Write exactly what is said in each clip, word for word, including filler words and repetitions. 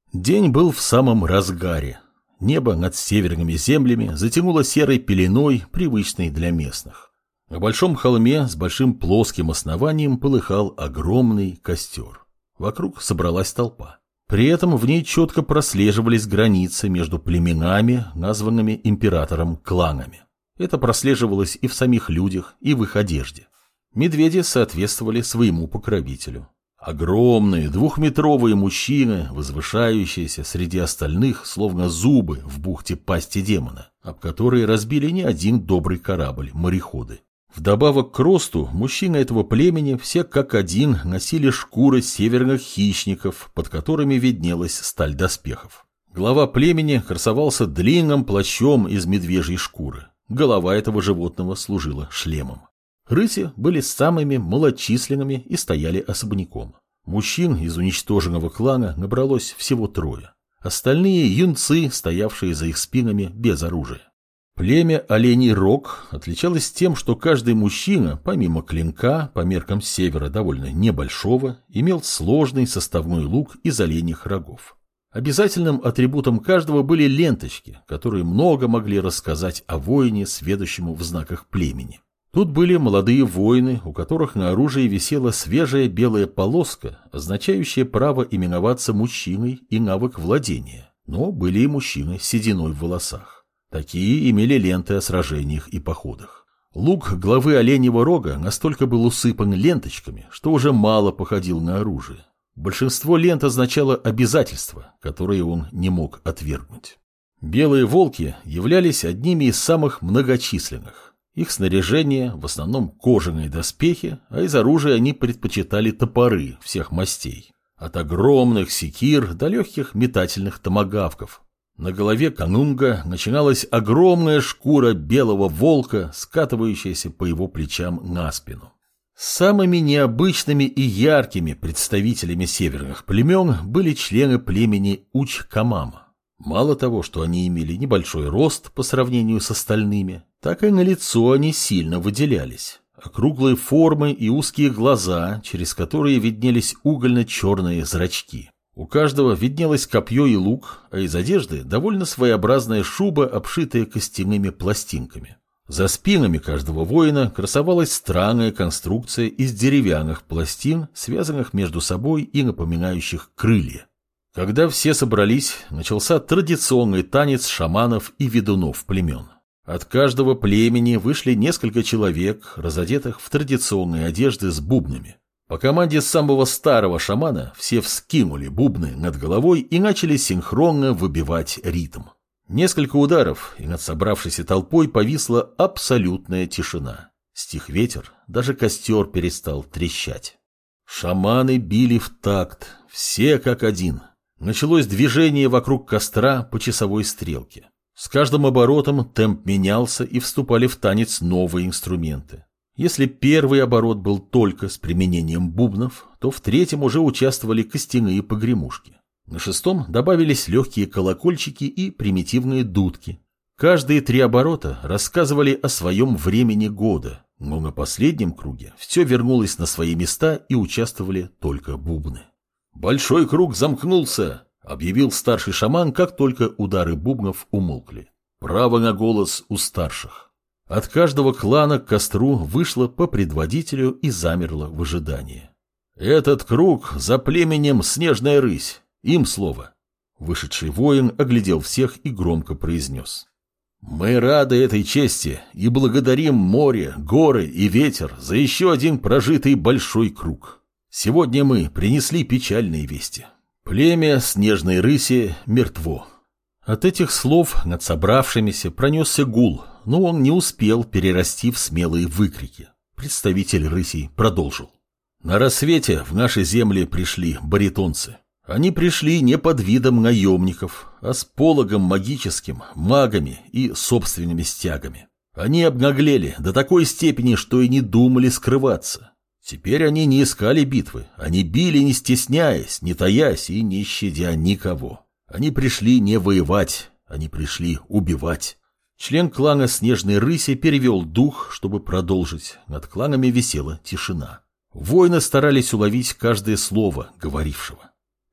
День был в самом разгаре. Небо над северными землями затянуло серой пеленой, привычной для местных. На большом холме с большим плоским основанием полыхал огромный костер. Вокруг собралась толпа. При этом в ней четко прослеживались границы между племенами, названными императором кланами. Это прослеживалось и в самих людях, и в их одежде. Медведи соответствовали своему покровителю. Огромные двухметровые мужчины, возвышающиеся среди остальных, словно зубы в бухте пасти демона, об которые разбили не один добрый корабль мореходы. Вдобавок к росту, мужчины этого племени все как один носили шкуры северных хищников, под которыми виднелась сталь доспехов. Глава племени красовался длинным плащом из медвежьей шкуры. Голова этого животного служила шлемом. Рыси были самыми малочисленными и стояли особняком. Мужчин из уничтоженного клана набралось всего трое. Остальные юнцы, стоявшие за их спинами без оружия. Племя Оленей Рог отличалось тем, что каждый мужчина, помимо клинка, по меркам севера довольно небольшого, имел сложный составной лук из оленьих рогов. Обязательным атрибутом каждого были ленточки, которые много могли рассказать о воине, сведущему в знаках племени. Тут были молодые воины, у которых на оружии висела свежая белая полоска, означающая право именоваться мужчиной и навык владения, но были и мужчины с сединой в волосах. Такие имели ленты о сражениях и походах. Лук главы Оленьего Рога настолько был усыпан ленточками, что уже мало походил на оружие. Большинство лент означало обязательства, которые он не мог отвергнуть. Белые волки являлись одними из самых многочисленных. Их снаряжение в основном кожаные доспехи, а из оружия они предпочитали топоры всех мастей. От огромных секир до легких метательных томагавков. На голове канунга начиналась огромная шкура белого волка, скатывающаяся по его плечам на спину. Самыми необычными и яркими представителями северных племен были члены племени Уч-Камама. Мало того, что они имели небольшой рост по сравнению с остальными, так и на лицо они сильно выделялись. Округлые формы и узкие глаза, через которые виднелись угольно-черные зрачки. У каждого виднелось копье и лук, а из одежды довольно своеобразная шуба, обшитая костяными пластинками. За спинами каждого воина красовалась странная конструкция из деревянных пластин, связанных между собой и напоминающих крылья. Когда все собрались, начался традиционный танец шаманов и ведунов племен. От каждого племени вышли несколько человек, разодетых в традиционные одежды с бубнами. По команде самого старого шамана все вскинули бубны над головой и начали синхронно выбивать ритм. Несколько ударов, и над собравшейся толпой повисла абсолютная тишина. Стих ветер, даже костер перестал трещать. Шаманы били в такт, все как один. Началось движение вокруг костра по часовой стрелке. С каждым оборотом темп менялся, и вступали в танец новые инструменты. Если первый оборот был только с применением бубнов, то в третьем уже участвовали костяные погремушки. На шестом добавились легкие колокольчики и примитивные дудки. Каждые три оборота рассказывали о своем времени года, но на последнем круге все вернулось на свои места и участвовали только бубны. «Большой круг замкнулся», — объявил старший шаман, как только удары бубнов умолкли. «Право на голос у старших». От каждого клана к костру вышло по предводителю и замерло в ожидании. «Этот круг за племенем Снежная Рысь. Им слово». Вышедший воин оглядел всех и громко произнес: «Мы рады этой чести и благодарим море, горы и ветер за еще один прожитый большой круг. Сегодня мы принесли печальные вести. Племя Снежной Рыси мертво». От этих слов над собравшимися пронесся гул, но он не успел перерасти в смелые выкрики. Представитель рысей продолжил: «На рассвете в наши земли пришли баритонцы. Они пришли не под видом наемников, а с пологом магическим, магами и собственными стягами. Они обнаглели до такой степени, что и не думали скрываться. Теперь они не искали битвы, они били не стесняясь, не таясь и не щадя никого. Они пришли не воевать, они пришли убивать». Член клана Снежной Рыси перевел дух, чтобы продолжить. Над кланами висела тишина. Воины старались уловить каждое слово говорившего.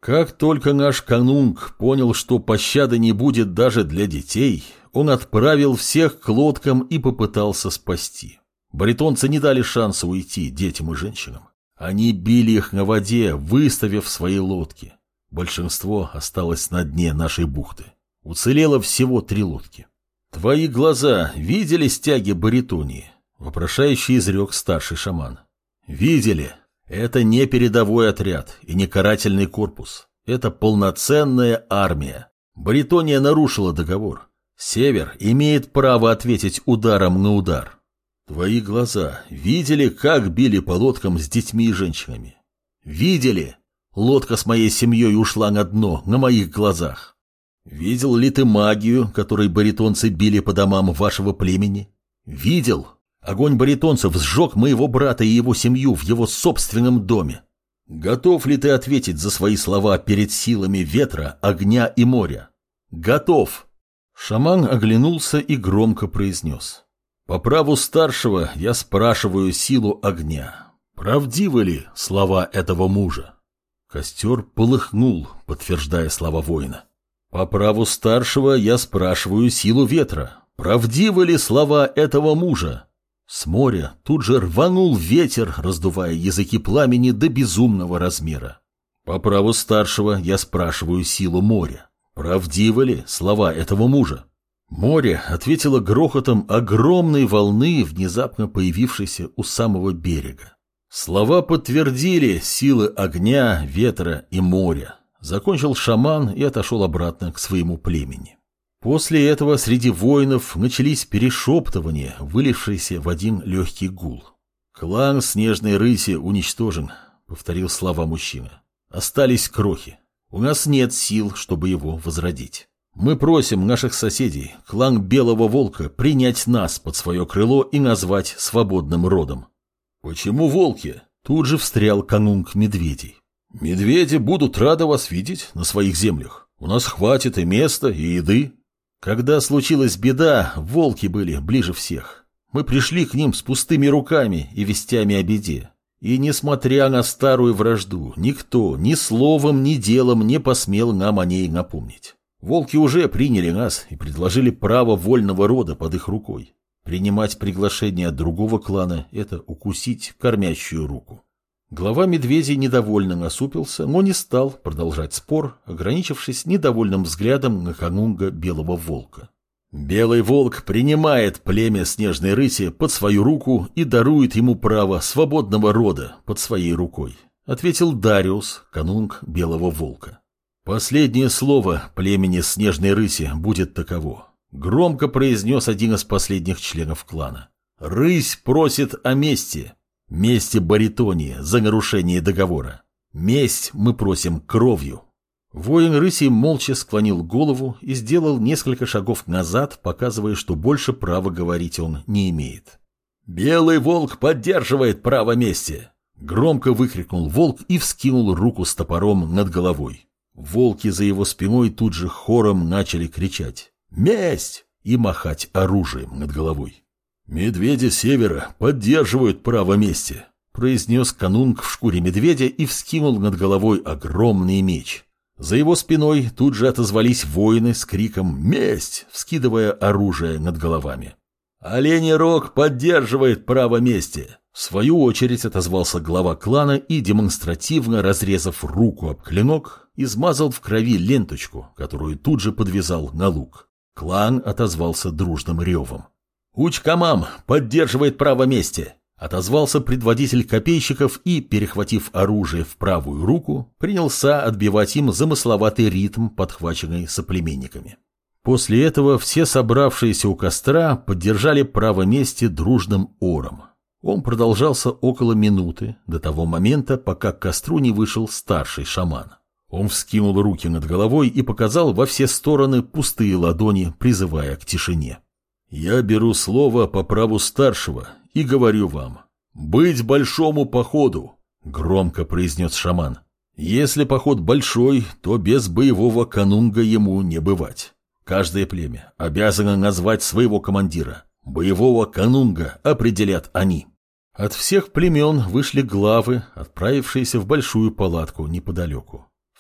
Как только наш канунг понял, что пощады не будет даже для детей, он отправил всех к лодкам и попытался спасти. Баритонцы не дали шанса уйти детям и женщинам. Они били их на воде, выставив свои лодки. Большинство осталось на дне нашей бухты. Уцелело всего три лодки. «Твои глаза видели стяги Баритонии?» — вопрошающий изрек старший шаман. «Видели. Это не передовой отряд и не карательный корпус. Это полноценная армия. Баритония нарушила договор. Север имеет право ответить ударом на удар. Твои глаза видели, как били по лодкам с детьми и женщинами? Видели? Лодка с моей семьей ушла на дно на моих глазах. Видел ли ты магию, которой баритонцы били по домам вашего племени? Видел? Огонь баритонцев сжег моего брата и его семью в его собственном доме. Готов ли ты ответить за свои слова перед силами ветра, огня и моря? Готов. Шаман оглянулся и громко произнес. По праву старшего я спрашиваю силу огня. Правдивы ли слова этого мужа? Костер полыхнул, подтверждая слова воина. По праву старшего я спрашиваю силу ветра. Правдивы ли слова этого мужа? С моря тут же рванул ветер, раздувая языки пламени до безумного размера. По праву старшего я спрашиваю силу моря. Правдивы ли слова этого мужа? Море ответило грохотом огромной волны, внезапно появившейся у самого берега. Слова подтвердили силы огня, ветра и моря. Закончил шаман и отошел обратно к своему племени. После этого среди воинов начались перешептывания, вылившиеся в один легкий гул. «Клан Снежной Рыси уничтожен», — повторил слова мужчина. «Остались крохи. У нас нет сил, чтобы его возродить. Мы просим наших соседей, клан Белого Волка, принять нас под свое крыло и назвать свободным родом». «Почему волки?» — тут же встрял канунг медведей. «Медведи будут рады вас видеть на своих землях. У нас хватит и места, и еды». Когда случилась беда, волки были ближе всех. Мы пришли к ним с пустыми руками и вестями о беде. И, несмотря на старую вражду, никто ни словом, ни делом не посмел нам о ней напомнить. Волки уже приняли нас и предложили право вольного рода под их рукой. Принимать приглашение от другого клана – это укусить кормящую руку. Глава медведей недовольно насупился, но не стал продолжать спор, ограничившись недовольным взглядом на канунга Белого Волка. «Белый Волк принимает племя Снежной Рыси под свою руку и дарует ему право свободного рода под своей рукой», ответил Дариус, канунг Белого Волка. «Последнее слово племени Снежной Рыси будет таково», громко произнес один из последних членов клана. «Рысь просит о мести». Мести Баритонии за нарушение договора. Месть мы просим кровью. Воин рыси молча склонил голову и сделал несколько шагов назад, показывая, что больше права говорить он не имеет. «Белый волк поддерживает право мести!» Громко выкрикнул волк и вскинул руку с топором над головой. Волки за его спиной тут же хором начали кричать «Месть!» и махать оружием над головой. «Медведи севера поддерживают право мести», — произнес канунг в шкуре медведя и вскинул над головой огромный меч. За его спиной тут же отозвались воины с криком «Месть!», вскидывая оружие над головами. «Оленей Рог поддерживает право мести», — в свою очередь отозвался глава клана и, демонстративно разрезав руку об клинок, измазал в крови ленточку, которую тут же подвязал на лук. Клан отозвался дружным ревом. «Учкамам поддерживает право мести», — отозвался предводитель копейщиков и, перехватив оружие в правую руку, принялся отбивать им замысловатый ритм, подхваченный соплеменниками. После этого все собравшиеся у костра поддержали право мести дружным ором. Он продолжался около минуты, до того момента, пока к костру не вышел старший шаман. Он вскинул руки над головой и показал во все стороны пустые ладони, призывая к тишине. «Я беру слово по праву старшего и говорю вам, быть большому походу», — громко произнес шаман. «Если поход большой, то без боевого канунга ему не бывать. Каждое племя обязано назвать своего командира. Боевого канунга определят они». От всех племен вышли главы, отправившиеся в большую палатку неподалеку.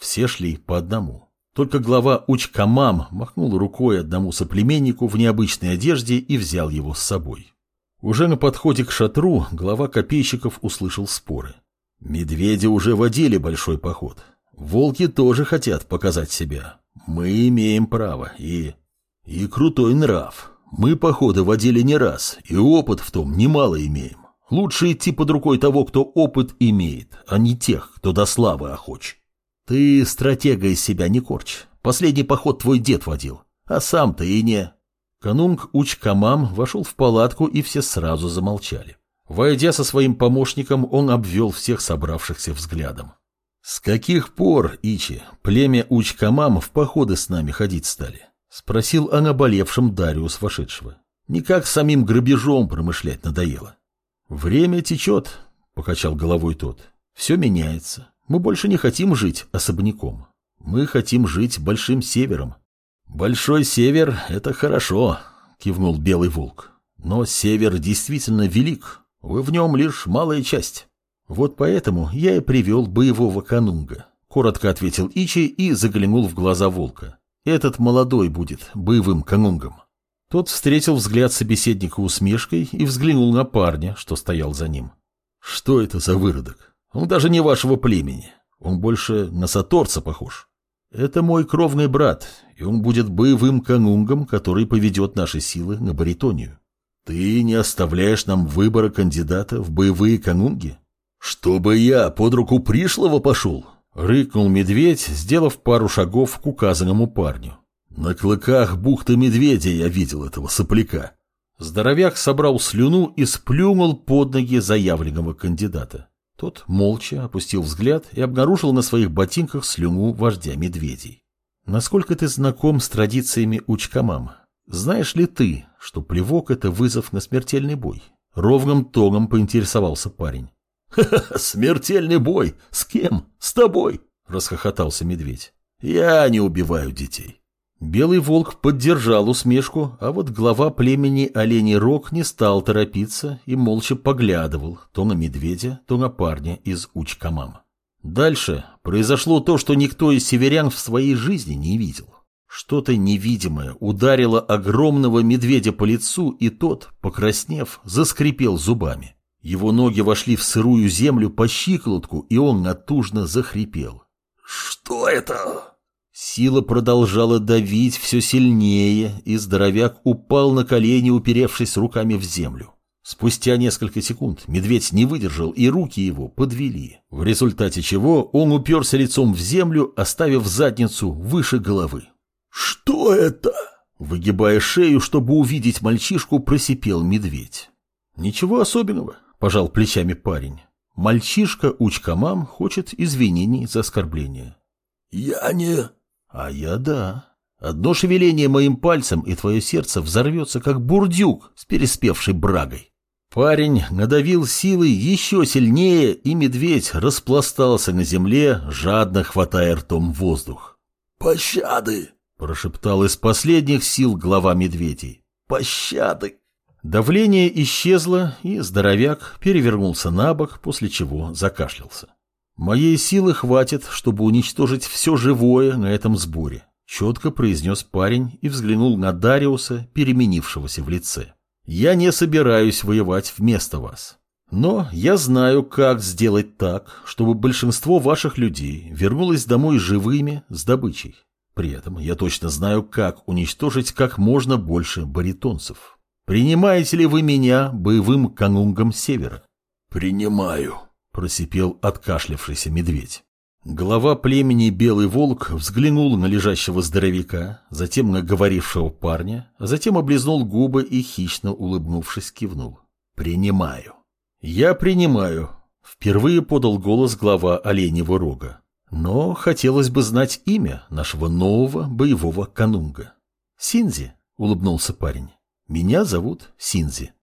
Все шли по одному. Только глава Уч-Камам махнул рукой одному соплеменнику в необычной одежде и взял его с собой. Уже на подходе к шатру глава копейщиков услышал споры. Медведи уже водили большой поход. Волки тоже хотят показать себя. Мы имеем право и... И крутой нрав. Мы походы водили не раз, и опыт в том немало имеем. Лучше идти под рукой того, кто опыт имеет, а не тех, кто до славы охоч. Ты стратега из себя не корчь. Последний поход твой дед водил, а сам-то и не... Канунг Уч-Камам вошел в палатку, и все сразу замолчали. Войдя со своим помощником, он обвел всех собравшихся взглядом. «С каких пор, Ичи, племя Уч-Камам в походы с нами ходить стали?» — спросил о наболевшем Дариус вошедшего. «Никак самим грабежом промышлять надоело». «Время течет», — покачал головой тот. «Все меняется. Мы больше не хотим жить особняком. Мы хотим жить Большим Севером». «Большой Север — это хорошо», — кивнул Белый Волк. «Но Север действительно велик. Вы в нем лишь малая часть. Вот поэтому я и привел боевого канунга», — коротко ответил Ичи и заглянул в глаза волка. «Этот молодой будет боевым канунгом». Тот встретил взгляд собеседника усмешкой и взглянул на парня, что стоял за ним. «Что это за выродок? Он даже не вашего племени. Он больше на саторца похож. Это мой кровный брат, и он будет боевым канунгом, который поведет наши силы на Баритонию. Ты не оставляешь нам выбора кандидата в боевые канунги?» «Чтобы я под руку пришлого пошел?» — рыкнул медведь, сделав пару шагов к указанному парню. «На клыках бухты медведя я видел этого сопляка». Здоровяк собрал слюну и сплюнул под ноги заявленного кандидата. Тот молча опустил взгляд и обнаружил на своих ботинках слюну вождя медведей. «Насколько ты знаком с традициями Уч-Камам? Знаешь ли ты, что плевок — это вызов на смертельный бой?» Ровным тоном поинтересовался парень. «Ха-ха, смертельный бой! С кем? С тобой!» — расхохотался медведь. «Я не убиваю детей». Белый волк поддержал усмешку, а вот глава племени Оленей Рог не стал торопиться и молча поглядывал то на медведя, то на парня из Уч-Камам. Дальше произошло то, что никто из северян в своей жизни не видел. Что-то невидимое ударило огромного медведя по лицу, и тот, покраснев, заскрипел зубами. Его ноги вошли в сырую землю по щиколотку, и он натужно захрипел. «Что это?» Сила продолжала давить все сильнее, и здоровяк упал на колени, уперевшись руками в землю. Спустя несколько секунд медведь не выдержал, и руки его подвели, в результате чего он уперся лицом в землю, оставив задницу выше головы. «Что это?» Выгибая шею, чтобы увидеть мальчишку, просипел медведь. «Ничего особенного», — пожал плечами парень. «Мальчишка Уч-Камам хочет извинений за оскорбление». «Я не...» «А я да. Одно шевеление моим пальцем, и твое сердце взорвется, как бурдюк с переспевшей брагой». Парень надавил силой еще сильнее, и медведь распластался на земле, жадно хватая ртом воздух. «Пощады!» — прошептал из последних сил глава медведей. «Пощады!» Давление исчезло, и здоровяк перевернулся на бок, после чего закашлялся. «Моей силы хватит, чтобы уничтожить все живое на этом сборе», — четко произнес парень и взглянул на Дариуса, переменившегося в лице. «Я не собираюсь воевать вместо вас. Но я знаю, как сделать так, чтобы большинство ваших людей вернулось домой живыми с добычей. При этом я точно знаю, как уничтожить как можно больше баритонцев. Принимаете ли вы меня боевым канунгом Севера?» «Принимаю», — просипел откашлявшийся медведь. Глава племени Белый Волк взглянул на лежащего здоровяка, затем на говорившего парня, а затем облизнул губы и, хищно улыбнувшись, кивнул. «Принимаю». «Я принимаю», — впервые подал голос глава Оленьего Рога. «Но хотелось бы знать имя нашего нового боевого канунга». «Синзи», — улыбнулся парень. «Меня зовут Синзи».